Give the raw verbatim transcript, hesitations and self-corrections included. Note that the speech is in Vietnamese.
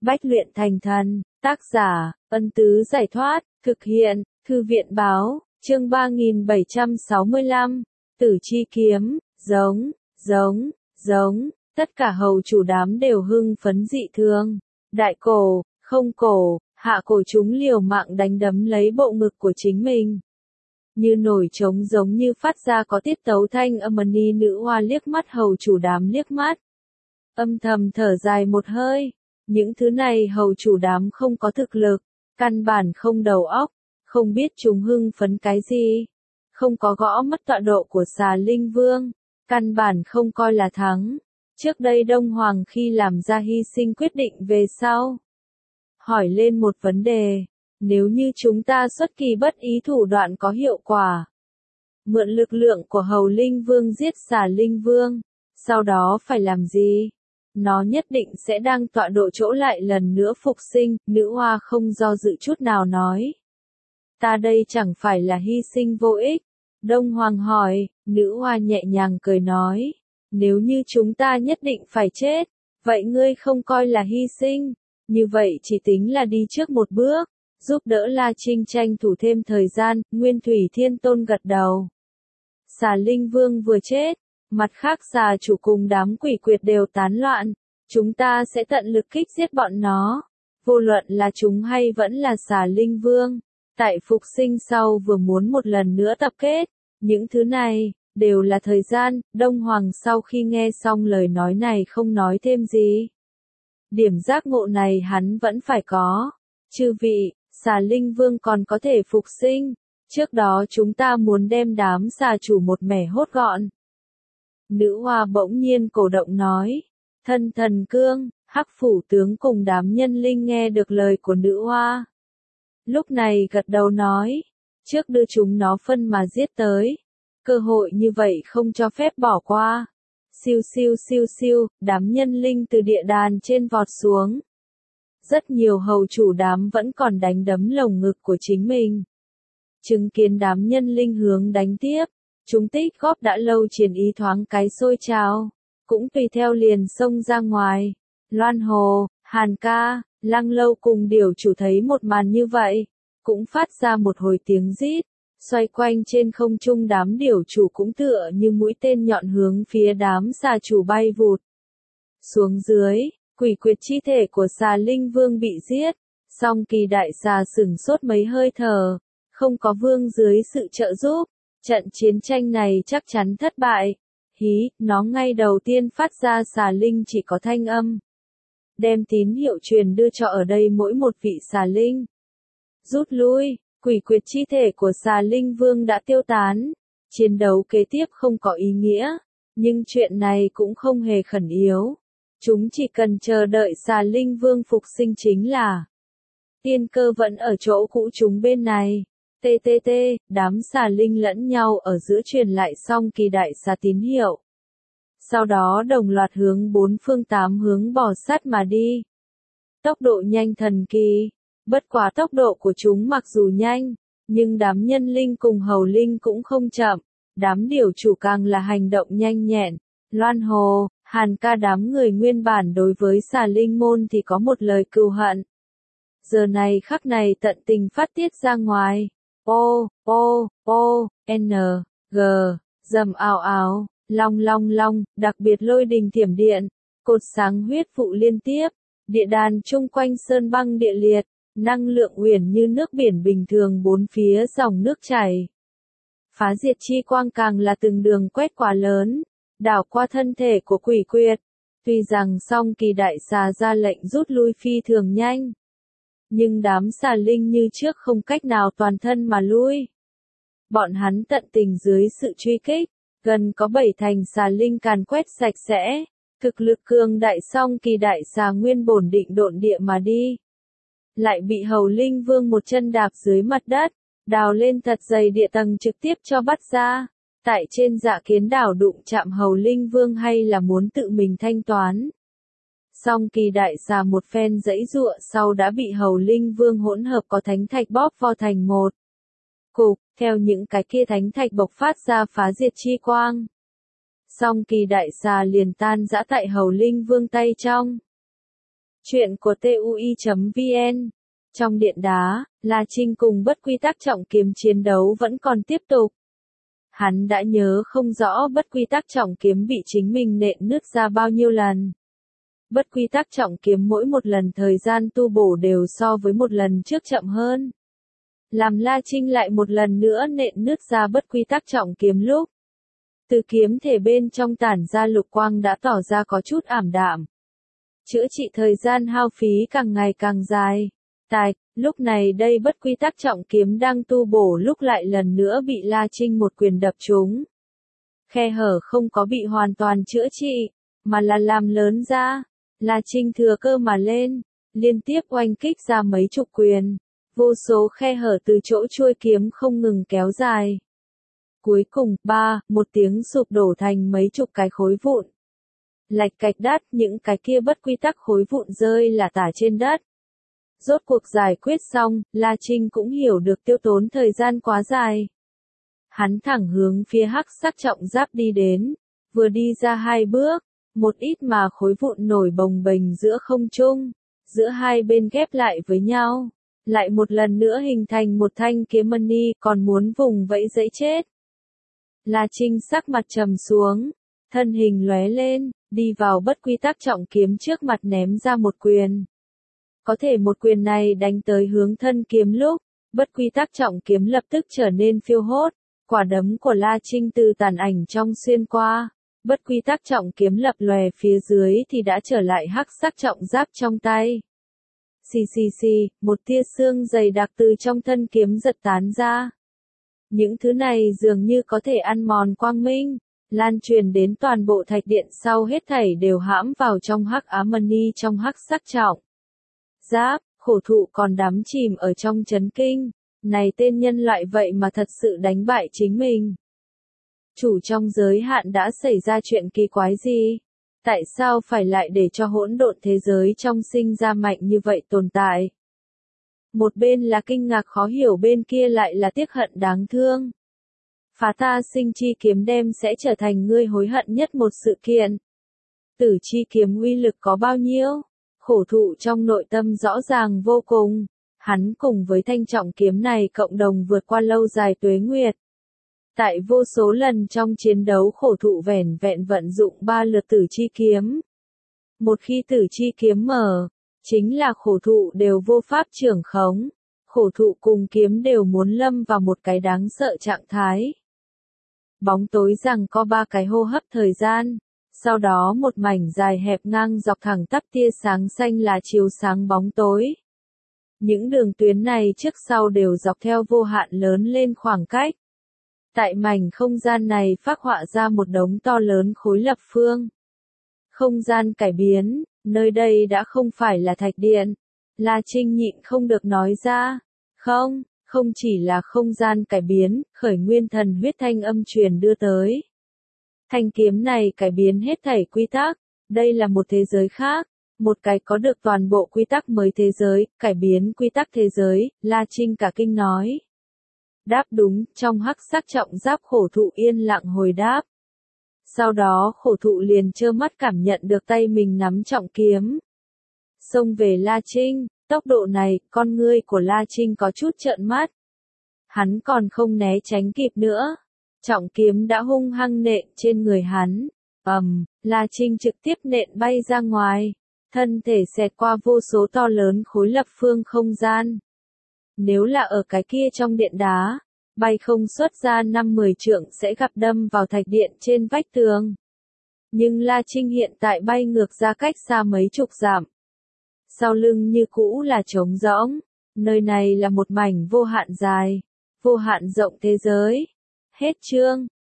Bách luyện thành thần, tác giả, Ân Tứ Giải Thoát, thực hiện, Thư viện Báo, chương ba nghìn bảy trăm sáu mươi lăm, Tử Chi Kiếm, giống, giống, giống, tất cả hầu chủ đám đều hưng phấn dị thương. Đại cổ, không cổ, hạ cổ chúng liều mạng đánh đấm lấy bộ ngực của chính mình. Như nổi trống giống như phát ra có tiết tấu thanh âm. Ni nữ hoa liếc mắt hầu chủ đám liếc mắt. Âm thầm thở dài một hơi. Những thứ này hầu chủ đám không có thực lực, căn bản không đầu óc, không biết chúng hưng phấn cái gì. Không có gõ mất tọa độ của xà linh vương, căn bản không coi là thắng. Trước đây Đông Hoàng khi làm ra hy sinh quyết định về sau. Hỏi lên một vấn đề, nếu như chúng ta xuất kỳ bất ý thủ đoạn có hiệu quả. Mượn lực lượng của hầu linh vương giết xà linh vương, sau đó phải làm gì? Nó nhất định sẽ đang tọa độ chỗ lại lần nữa phục sinh, nữ hoa không do dự chút nào nói. Ta đây chẳng phải là hy sinh vô ích. Đông Hoàng hỏi, nữ hoa nhẹ nhàng cười nói. Nếu như chúng ta nhất định phải chết, vậy ngươi không coi là hy sinh, như vậy chỉ tính là đi trước một bước, giúp đỡ La Trinh tranh thủ thêm thời gian. Nguyên Thủy Thiên Tôn gật đầu. Xà Linh Vương vừa chết, mặt khác xà chủ cùng đám quỷ quyệt đều tán loạn, chúng ta sẽ tận lực kích giết bọn nó, vô luận là chúng hay vẫn là xà Linh Vương, tại phục sinh sau vừa muốn một lần nữa tập kết, những thứ này đều là thời gian. Đông Hoàng sau khi nghe xong lời nói này không nói thêm gì. Điểm giác ngộ này hắn vẫn phải có. Chư vị, xà Linh Vương còn có thể phục sinh, trước đó chúng ta muốn đem đám xà chủ một mẻ hốt gọn. Nữ hoa bỗng nhiên cổ động nói. Thân thần cương, Hắc phủ tướng cùng đám nhân linh nghe được lời của nữ hoa. Lúc này gật đầu nói, trước đưa chúng nó phân mà giết tới. Cơ hội như vậy không cho phép bỏ qua. Siêu siêu siêu siêu, đám nhân linh từ địa đàn trên vọt xuống. Rất nhiều hầu chủ đám vẫn còn đánh đấm lồng ngực của chính mình. Chứng kiến đám nhân linh hướng đánh tiếp, chúng tích góp đã lâu triển ý thoáng cái sôi trào, cũng tùy theo liền xông ra ngoài. Loan Hồ, Hàn Ca, Lăng Lâu cùng điều chủ thấy một màn như vậy, cũng phát ra một hồi tiếng rít. Xoay quanh trên không trung đám điểu chủ cũng tựa như mũi tên nhọn hướng phía đám xà chủ bay vụt. Xuống dưới, quỷ quyệt chi thể của xà linh vương bị giết, song kỳ đại xà sửng sốt mấy hơi thở, không có vương dưới sự trợ giúp, trận chiến tranh này chắc chắn thất bại. Hí, nó ngay đầu tiên phát ra xà linh chỉ có thanh âm. Đem tín hiệu truyền đưa cho ở đây mỗi một vị xà linh. Rút lui. Quỷ quyệt chi thể của xà linh vương đã tiêu tán, chiến đấu kế tiếp không có ý nghĩa, nhưng chuyện này cũng không hề khẩn yếu. Chúng chỉ cần chờ đợi xà linh vương phục sinh chính là. Tiên cơ vẫn ở chỗ cũ chúng bên này. tê tê tê, đám xà linh lẫn nhau ở giữa truyền lại xong kỳ đại xà tín hiệu. Sau đó đồng loạt hướng bốn phương tám hướng bò sát mà đi. Tốc độ nhanh thần kỳ. Bất quá tốc độ của chúng mặc dù nhanh, nhưng đám nhân linh cùng hầu linh cũng không chậm, đám điều chủ càng là hành động nhanh nhẹn. Loan Hồ, Hàn Ca đám người nguyên bản đối với xà linh môn thì có một lời cừu hận. Giờ này khắc này tận tình phát tiết ra ngoài. O, O, O, N, G, dầm ào ào, long long long, đặc biệt lôi đình thiểm điện, cột sáng huyết vụ liên tiếp, địa đàn chung quanh sơn băng địa liệt. Năng lượng uyển như nước biển bình thường bốn phía dòng nước chảy. Phá diệt chi quang càng là từng đường quét quả lớn, đảo qua thân thể của quỷ quyệt. Tuy rằng song kỳ đại xà ra lệnh rút lui phi thường nhanh, nhưng đám xà linh như trước không cách nào toàn thân mà lui. Bọn hắn tận tình dưới sự truy kích, gần có bảy thành xà linh càn quét sạch sẽ, thực lực cường đại song kỳ đại xà nguyên bổn định độn địa mà đi. Lại bị hầu linh vương một chân đạp dưới mặt đất, đào lên thật dày địa tầng trực tiếp cho bắt ra. Tại trên dạ kiến đảo đụng chạm hầu linh vương hay là muốn tự mình thanh toán. Song kỳ đại xà một phen dãy giụa sau đã bị hầu linh vương hỗn hợp có thánh thạch bóp vo thành một cục, theo những cái kia thánh thạch bộc phát ra phá diệt chi quang. Song kỳ đại xà liền tan rã tại hầu linh vương tay trong. Chuyện của tui chấm vn. Trong điện đá, La Trinh cùng bất quy tắc trọng kiếm chiến đấu vẫn còn tiếp tục. Hắn đã nhớ không rõ bất quy tắc trọng kiếm bị chính mình nện nứt ra bao nhiêu lần. Bất quy tắc trọng kiếm mỗi một lần thời gian tu bổ đều so với một lần trước chậm hơn. Làm La Trinh lại một lần nữa nện nứt ra bất quy tắc trọng kiếm lúc. Từ kiếm thể bên trong tản ra lục quang đã tỏ ra có chút ảm đạm. Chữa trị thời gian hao phí càng ngày càng dài. Tài, lúc này đây bất quy tắc trọng kiếm đang tu bổ lúc lại lần nữa bị La Trinh một quyền đập trúng. Khe hở không có bị hoàn toàn chữa trị, mà là làm lớn ra. La Trinh thừa cơ mà lên, liên tiếp oanh kích ra mấy chục quyền. Vô số khe hở từ chỗ chuôi kiếm không ngừng kéo dài. Cuối cùng, ba, một tiếng sụp đổ thành mấy chục cái khối vụn. Lạch cạch đắt, những cái kia bất quy tắc khối vụn rơi là tả trên đất. Rốt cuộc giải quyết xong, La Trinh cũng hiểu được tiêu tốn thời gian quá dài. Hắn thẳng hướng phía hắc sắc trọng giáp đi đến, vừa đi ra hai bước, một ít mà khối vụn nổi bồng bềnh giữa không trung, giữa hai bên ghép lại với nhau, lại một lần nữa hình thành một thanh kiếm mani, còn muốn vùng vẫy dẫy chết. La Trinh sắc mặt trầm xuống, thân hình lóe lên, đi vào bất quy tắc trọng kiếm trước mặt ném ra một quyền. Có thể một quyền này đánh tới hướng thân kiếm lúc, bất quy tắc trọng kiếm lập tức trở nên phiêu hốt, quả đấm của La Trinh từ tàn ảnh trong xuyên qua, bất quy tắc trọng kiếm lập lòe phía dưới thì đã trở lại hắc sắc trọng giáp trong tay. Xì xì xì, một tia xương dày đặc từ trong thân kiếm giật tán ra. Những thứ này dường như có thể ăn mòn quang minh, lan truyền đến toàn bộ thạch điện sau hết thảy đều hãm vào trong hắc ám mani trong hắc sắc trọng giáp. Khổ thụ còn đắm chìm ở trong chấn kinh, này tên nhân loại vậy mà thật sự đánh bại chính mình. Chủ trong giới hạn đã xảy ra chuyện kỳ quái gì? Tại sao phải lại để cho hỗn độn thế giới trong sinh ra mạnh như vậy tồn tại? Một bên là kinh ngạc khó hiểu, bên kia lại là tiếc hận đáng thương. Phá ta sinh chi kiếm đem sẽ trở thành ngươi hối hận nhất một sự kiện. Tử chi kiếm uy lực có bao nhiêu? Khổ thụ trong nội tâm rõ ràng vô cùng. Hắn cùng với thanh trọng kiếm này cộng đồng vượt qua lâu dài tuế nguyệt. Tại vô số lần trong chiến đấu khổ thụ vẻn vẹn vận dụng ba lượt tử chi kiếm. Một khi tử chi kiếm mở, chính là khổ thụ đều vô pháp trưởng khống. Khổ thụ cùng kiếm đều muốn lâm vào một cái đáng sợ trạng thái. Bóng tối rằng có ba cái hô hấp thời gian. Sau đó một mảnh dài hẹp ngang dọc thẳng tắp tia sáng xanh là chiếu sáng bóng tối. Những đường tuyến này trước sau đều dọc theo vô hạn lớn lên khoảng cách. Tại mảnh không gian này phác họa ra một đống to lớn khối lập phương. Không gian cải biến, nơi đây đã không phải là thạch điện. La Trinh nhịn không được nói ra. Không, không chỉ là không gian cải biến, khởi nguyên thần huyết thanh âm truyền đưa tới. Thanh kiếm này cải biến hết thảy quy tắc, đây là một thế giới khác, một cái có được toàn bộ quy tắc mới thế giới, cải biến quy tắc thế giới, La Trinh cả kinh nói. Đáp đúng, trong hắc sắc trọng giáp khổ thụ yên lặng hồi đáp. Sau đó khổ thụ liền trơ mắt cảm nhận được tay mình nắm trọng kiếm. Xông về La Trinh, tốc độ này, con ngươi của La Trinh có chút trợn mắt. Hắn còn không né tránh kịp nữa. Trọng kiếm đã hung hăng nện trên người hắn. Ầm, um, La Trinh trực tiếp nện bay ra ngoài. Thân thể xẹt qua vô số to lớn khối lập phương không gian. Nếu là ở cái kia trong điện đá, bay không xuất ra năm mười trượng sẽ gặp đâm vào thạch điện trên vách tường. Nhưng La Trinh hiện tại bay ngược ra cách xa mấy chục dặm. Sau lưng như cũ là trống rỗng. Nơi này là một mảnh vô hạn dài, vô hạn rộng thế giới. Hết chương.